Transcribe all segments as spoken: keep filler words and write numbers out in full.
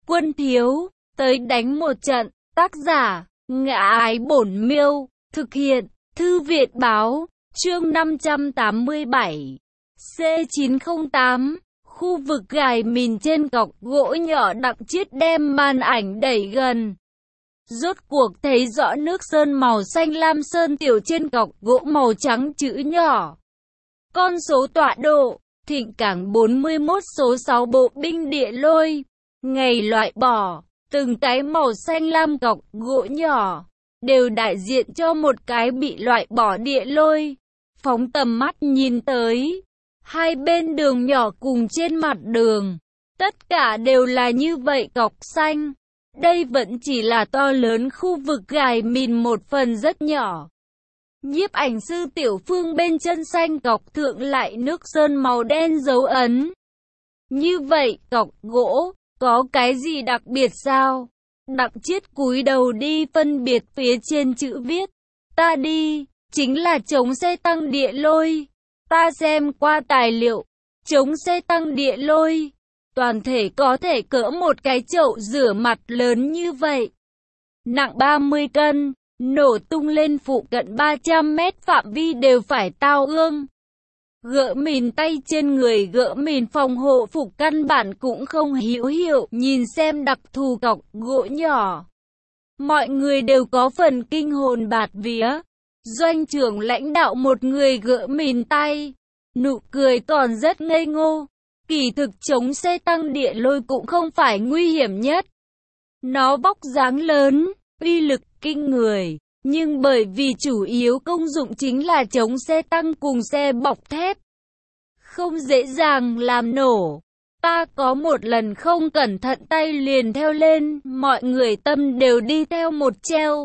quân thiếu, tới đánh một trận. Tác giả, Ngã Ái Bổn Miêu, thực hiện, Thư viện Báo, chương năm trăm tám mươi bảy. C chín không tám, khu vực gài mìn trên cọc gỗ nhỏ. Đặng Chiết đem màn ảnh đẩy gần. Rốt cuộc thấy rõ nước sơn màu xanh lam sơn tiểu trên cọc gỗ màu trắng chữ nhỏ. Con số tọa độ, Thịnh Cảng bốn mươi mốt số sáu bộ binh địa lôi. Ngày loại bỏ, từng cái màu xanh lam cọc gỗ nhỏ, đều đại diện cho một cái bị loại bỏ địa lôi. Phóng tầm mắt nhìn tới, hai bên đường nhỏ cùng trên mặt đường, tất cả đều là như vậy cọc xanh. Đây vẫn chỉ là to lớn khu vực gài mìn một phần rất nhỏ. Nhiếp ảnh sư Tiểu Phương bên chân xanh cọc thượng lại nước sơn màu đen dấu ấn. Như vậy cọc gỗ, có cái gì đặc biệt sao? Đặng Chiết cúi đầu đi phân biệt phía trên chữ viết. Ta đi, chính là chống xe tăng địa lôi. Ta xem qua tài liệu, chống xe tăng địa lôi. Toàn thể có thể cỡ một cái chậu rửa mặt lớn như vậy. Nặng ba mươi cân, nổ tung lên phụ cận ba trăm mét phạm vi đều phải tao ương. Gỡ mìn tay trên người, gỡ mìn phòng hộ phục căn bản cũng không hữu hiệu. Nhìn xem đặc thù cọc gỗ nhỏ, mọi người đều có phần kinh hồn bạt vía. Doanh trưởng lãnh đạo một người gỡ mìn tay, nụ cười còn rất ngây ngô. Kỳ thực chống xe tăng địa lôi cũng không phải nguy hiểm nhất. Nó vóc dáng lớn, uy lực kinh người, nhưng bởi vì chủ yếu công dụng chính là chống xe tăng cùng xe bọc thép, không dễ dàng làm nổ. Ta có một lần không cẩn thận tay liền theo lên, mọi người tâm đều đi theo một treo.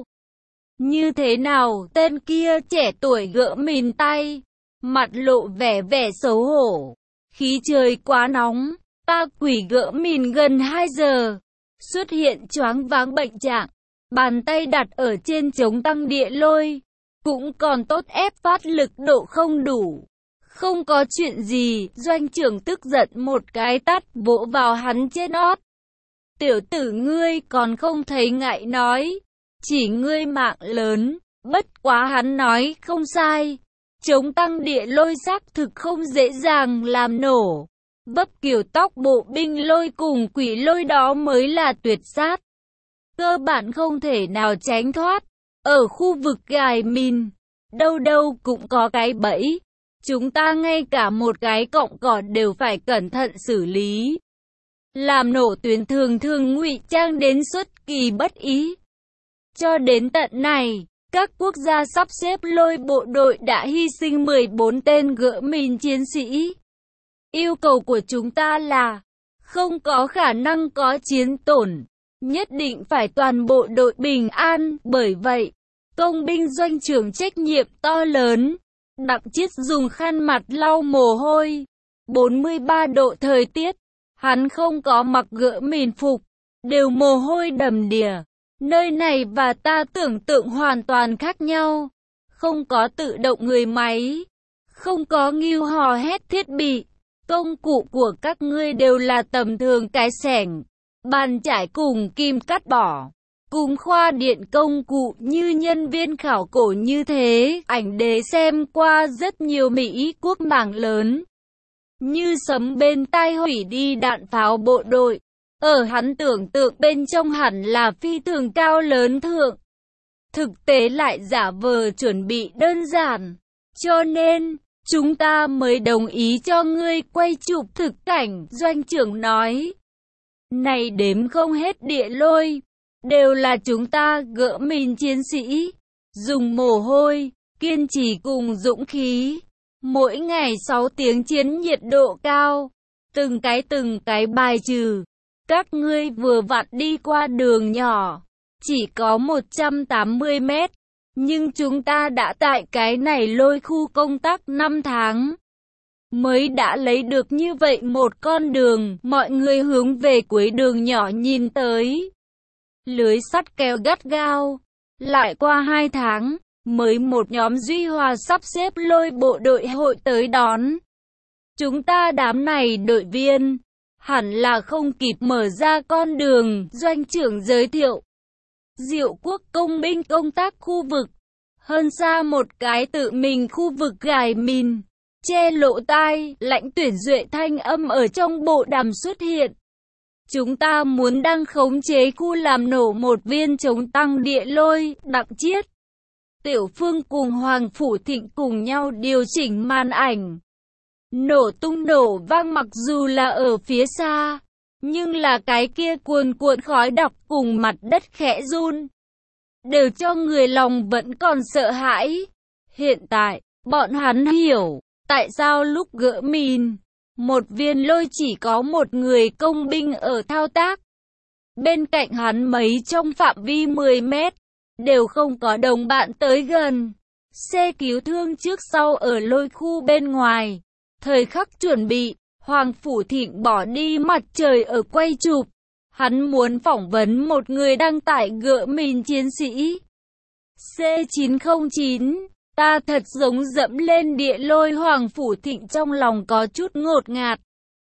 Như thế nào? Tên kia trẻ tuổi gỡ mìn tay, mặt lộ vẻ vẻ xấu hổ. Khí trời quá nóng, ta quỷ gỡ mìn gần hai giờ, xuất hiện choáng váng bệnh trạng. Bàn tay đặt ở trên chống tăng địa lôi, cũng còn tốt, ép phát lực độ không đủ. Không có chuyện gì, doanh trưởng tức giận một cái tát vỗ vào hắn trên ót. Tiểu tử ngươi còn không thấy ngại nói, chỉ ngươi mạng lớn. Bất quá hắn nói không sai, chống tăng địa lôi xác thực không dễ dàng làm nổ. Vấp kiểu tóc bộ binh lôi cùng quỷ lôi đó mới là tuyệt sát, cơ bản không thể nào tránh thoát. Ở khu vực gài mìn, đâu đâu cũng có cái bẫy. Chúng ta ngay cả một cái cọng cỏ đều phải cẩn thận xử lý. Làm nổ tuyến thường thường ngụy trang đến xuất kỳ bất ý. Cho đến tận này, các quốc gia sắp xếp lôi bộ đội đã hy sinh mười bốn tên gỡ mìn chiến sĩ. Yêu cầu của chúng ta là không có khả năng có chiến tổn, nhất định phải toàn bộ đội bình an. Bởi vậy, công binh doanh trưởng trách nhiệm to lớn. Đặng Chiết dùng khăn mặt lau mồ hôi. bốn mươi ba độ thời tiết, hắn không có mặc gỡ mìn phục, đều mồ hôi đầm đìa. Nơi này và ta tưởng tượng hoàn toàn khác nhau. Không có tự động người máy, không có nghêu hò hét thiết bị. Công cụ của các ngươi đều là tầm thường cái xẻng, bàn chải cùng kim cắt bỏ, cùng khoa điện công cụ như nhân viên khảo cổ như thế. Ảnh đế xem qua rất nhiều Mỹ quốc mảng lớn, như sấm bên tai hủy đi đạn pháo bộ đội. Ở hắn tưởng tượng bên trong hẳn là phi thường cao lớn thượng, thực tế lại giả vờ chuẩn bị đơn giản. Cho nên, chúng ta mới đồng ý cho ngươi quay chụp thực cảnh, doanh trưởng nói. Này đếm không hết địa lôi, đều là chúng ta gỡ mìn chiến sĩ, dùng mồ hôi, kiên trì cùng dũng khí. Mỗi ngày sáu tiếng chiến nhiệt độ cao, từng cái từng cái bài trừ. Các ngươi vừa vặn đi qua đường nhỏ, chỉ có một trăm tám mươi mét. Nhưng chúng ta đã tại cái này lôi khu công tác năm tháng, mới đã lấy được như vậy một con đường. Mọi người hướng về cuối đường nhỏ nhìn tới. Lưới sắt kéo gắt gao. Lại qua hai tháng, mới một nhóm Duy Hòa sắp xếp lôi bộ đội hội tới đón. Chúng ta đám này đội viên, hẳn là không kịp mở ra con đường. Doanh trưởng giới thiệu, Diệu Quốc công binh công tác khu vực, hơn xa một cái tự mình khu vực gài mìn, che lỗ tai. Lãnh Tuyển Duệ thanh âm ở trong bộ đàm xuất hiện. Chúng ta muốn đang khống chế khu làm nổ một viên chống tăng địa lôi. Đặng Chiết, Tiểu Phương cùng Hoàng Phủ Thịnh cùng nhau điều chỉnh màn ảnh. Nổ tung nổ vang, mặc dù là ở phía xa, nhưng là cái kia cuồn cuộn khói đặc cùng mặt đất khẽ run, đều cho người lòng vẫn còn sợ hãi. Hiện tại, bọn hắn hiểu, tại sao lúc gỡ mìn, một viên lôi chỉ có một người công binh ở thao tác. Bên cạnh hắn mấy trong phạm vi mười mét, đều không có đồng bạn tới gần. Xe cứu thương trước sau ở lôi khu bên ngoài. Thời khắc chuẩn bị, Hoàng Phủ Thịnh bỏ đi mặt trời ở quay chụp. Hắn muốn phỏng vấn một người đăng tải gỡ mìn chiến sĩ. C chín không chín, ta thật giống dẫm lên địa lôi. Hoàng Phủ Thịnh trong lòng có chút ngột ngạt.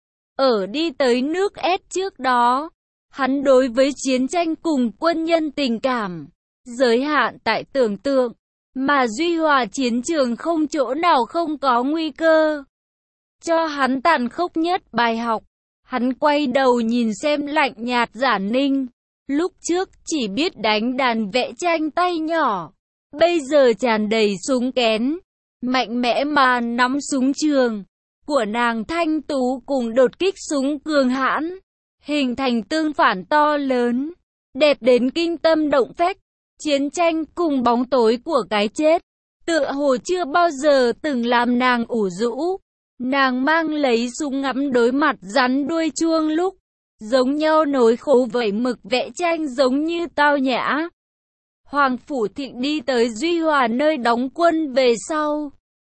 Ở đi tới nước S trước đó, hắn đối với chiến tranh cùng quân nhân tình cảm giới hạn tại tưởng tượng, mà Duy Hòa chiến trường không chỗ nào không có nguy cơ. Cho hắn tàn khốc nhất bài học, hắn quay đầu nhìn xem lạnh nhạt Giản Ninh. Lúc trước chỉ biết đánh đàn vẽ tranh tay nhỏ, bây giờ tràn đầy súng kén, mạnh mẽ mà nắm súng trường của nàng thanh tú cùng đột kích súng cường hãn, hình thành tương phản to lớn, đẹp đến kinh tâm động phách. Chiến tranh cùng bóng tối của cái chết, tựa hồ chưa bao giờ từng làm nàng ủ rũ. Nàng mang lấy súng ngắm đối mặt rắn đuôi chuông lúc, giống nhau nối khố vẩy mực vẽ tranh giống như tao nhã. Hoàng Phủ Thịnh đi tới Duy Hòa nơi đóng quân về sau.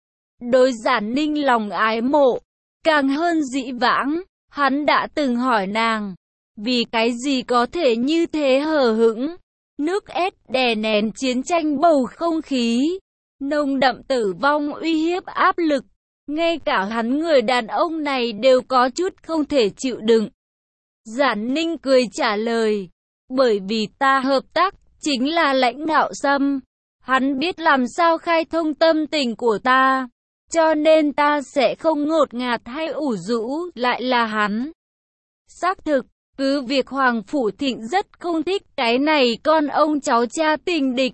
Đối Giản Ninh lòng ái mộ, càng hơn dĩ vãng, hắn đã từng hỏi nàng, vì cái gì có thể như thế hờ hững. Nước S đè nén chiến tranh bầu không khí, nồng đậm tử vong uy hiếp áp lực. Ngay cả hắn người đàn ông này đều có chút không thể chịu đựng. Giản Ninh cười trả lời, bởi vì ta hợp tác chính là Lãnh Ngạo Sâm. Hắn biết làm sao khai thông tâm tình của ta, cho nên ta sẽ không ngột ngạt hay ủ rũ. Lại là hắn. Xác thực, cứ việc Hoàng Phủ Thịnh rất không thích cái này con ông cháu cha tình địch.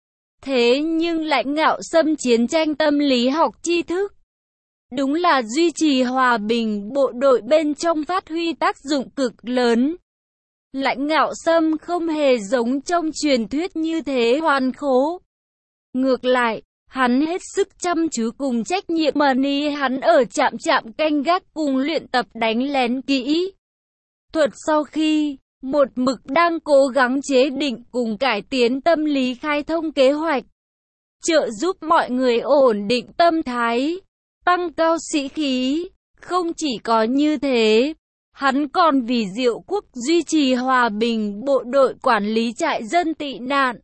Thế nhưng Lãnh Ngạo Sâm chiến tranh tâm lý học tri thức, đúng là duy trì hòa bình bộ đội bên trong phát huy tác dụng cực lớn. Lãnh Ngạo Sâm không hề giống trong truyền thuyết như thế hoàn khố. Ngược lại, hắn hết sức chăm chú cùng trách nhiệm mà ni hắn ở trạm trạm canh gác cùng luyện tập đánh lén kỹ thuật sau khi một mực đang cố gắng chế định cùng cải tiến tâm lý khai thông kế hoạch, trợ giúp mọi người ổn định tâm thái, tăng cao sĩ khí. Không chỉ có như thế, hắn còn vì Diệu Quốc duy trì hòa bình bộ đội quản lý trại dân tị nạn,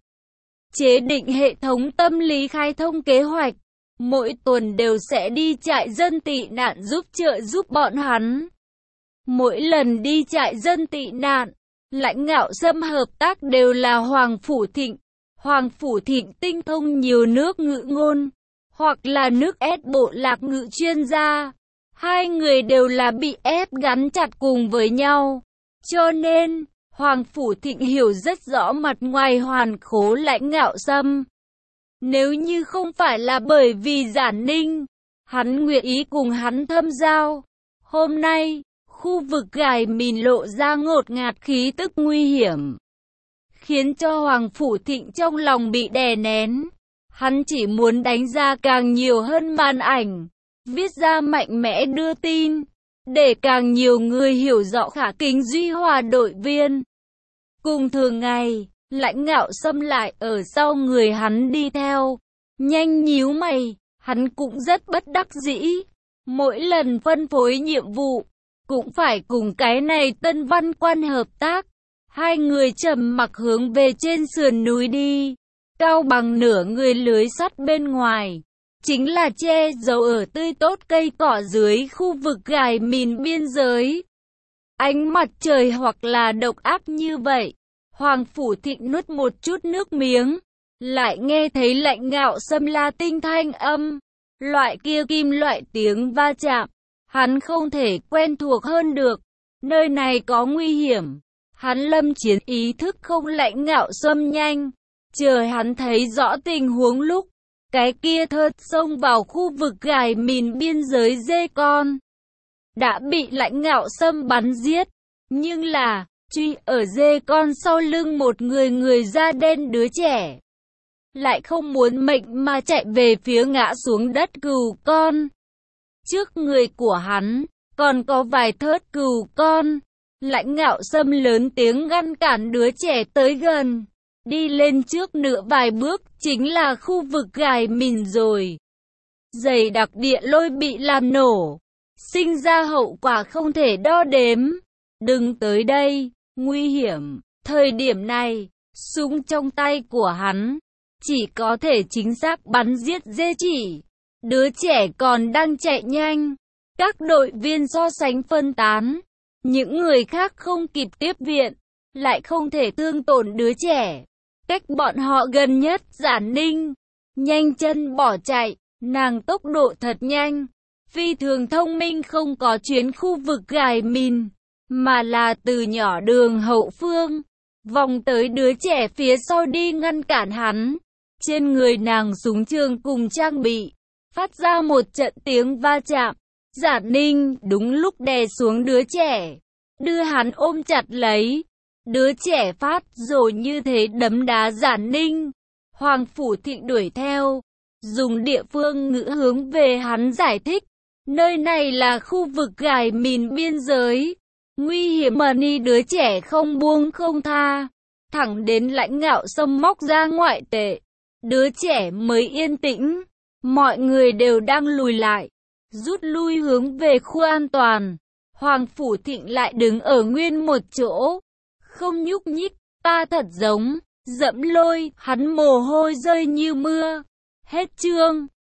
chế định hệ thống tâm lý khai thông kế hoạch, mỗi tuần đều sẽ đi trại dân tị nạn giúp trợ giúp bọn hắn. Mỗi lần đi trại dân tị nạn, Lãnh Ngạo Sâm hợp tác đều là Hoàng Phủ Thịnh. Hoàng Phủ Thịnh tinh thông nhiều nước ngữ ngôn, hoặc là nước S bộ lạc ngữ chuyên gia. Hai người đều là bị ép gắn chặt cùng với nhau. Cho nên, Hoàng Phủ Thịnh hiểu rất rõ mặt ngoài hoàn khố Lãnh Ngạo Sâm. Nếu như không phải là bởi vì Giản Ninh, hắn nguyện ý cùng hắn thâm giao. Hôm nay, khu vực gài mìn lộ ra ngột ngạt khí tức nguy hiểm, khiến cho Hoàng Phủ Thịnh trong lòng bị đè nén. Hắn chỉ muốn đánh ra càng nhiều hơn màn ảnh, viết ra mạnh mẽ đưa tin, để càng nhiều người hiểu rõ khả kính Duy Hòa đội viên. Cùng thường ngày, Lãnh Ngạo Sâm lại ở sau người hắn đi theo, nhanh nhíu mày, hắn cũng rất bất đắc dĩ. Mỗi lần phân phối nhiệm vụ, cũng phải cùng cái này Tân Văn Quan hợp tác. Hai người trầm mặc hướng về trên sườn núi đi, cao bằng nửa người lưới sắt bên ngoài, chính là che giấu ở tươi tốt cây cỏ dưới khu vực gài mìn biên giới. ánh mặt trời hoặc là độc ác như vậy. Hoàng Phủ Thịnh nuốt một chút nước miếng, lại nghe thấy lạnh ngạo xâm la tinh thanh âm, loại kia kim loại tiếng va chạm, hắn không thể quen thuộc hơn được, nơi này có nguy hiểm. Hắn lâm chiến ý thức không lạnh ngạo xâm nhanh, chờ hắn thấy rõ tình huống lúc, cái kia thớt xông vào khu vực gài mìn biên giới dê con, đã bị lãnh ngạo xâm bắn giết, nhưng là, truy ở dê con sau lưng một người người da đen đứa trẻ, lại không muốn mệnh mà chạy về phía ngã xuống đất cừu con. Trước người của hắn, còn có vài thớt cừu con, lãnh ngạo xâm lớn tiếng ngăn cản đứa trẻ tới gần. Đi lên trước nửa vài bước, chính là khu vực gài mìn rồi. Dày đặc địa lôi bị làm nổ, sinh ra hậu quả không thể đo đếm. Đừng tới đây, nguy hiểm. Thời điểm này, súng trong tay của hắn, chỉ có thể chính xác bắn giết dê chỉ. Đứa trẻ còn đang chạy nhanh. Các đội viên so sánh phân tán. Những người khác không kịp tiếp viện, lại không thể thương tổn đứa trẻ. Cách bọn họ gần nhất, Giản Ninh nhanh chân bỏ chạy, nàng tốc độ thật nhanh, phi thường thông minh, không có chuyến khu vực gài mìn, mà là từ nhỏ đường hậu phương, vòng tới đứa trẻ phía sau đi ngăn cản hắn. Trên người nàng súng trường cùng trang bị, phát ra một trận tiếng va chạm. Giản Ninh đúng lúc đè xuống đứa trẻ, đưa hắn ôm chặt lấy. Đứa trẻ phát rồi như thế đấm đá Giản Ninh. Hoàng Phủ Thịnh đuổi theo, dùng địa phương ngữ hướng về hắn giải thích. Nơi này là khu vực gài mìn biên giới, nguy hiểm mà ni đứa trẻ không buông không tha. Thẳng đến lãnh ngạo xâm móc ra ngoại tệ, đứa trẻ mới yên tĩnh. Mọi người đều đang lùi lại, rút lui hướng về khu an toàn. Hoàng Phủ Thịnh lại đứng ở nguyên một chỗ, không nhúc nhích. Ta thật giống Dẫm Lôi, hắn mồ hôi rơi như mưa. Hết chương.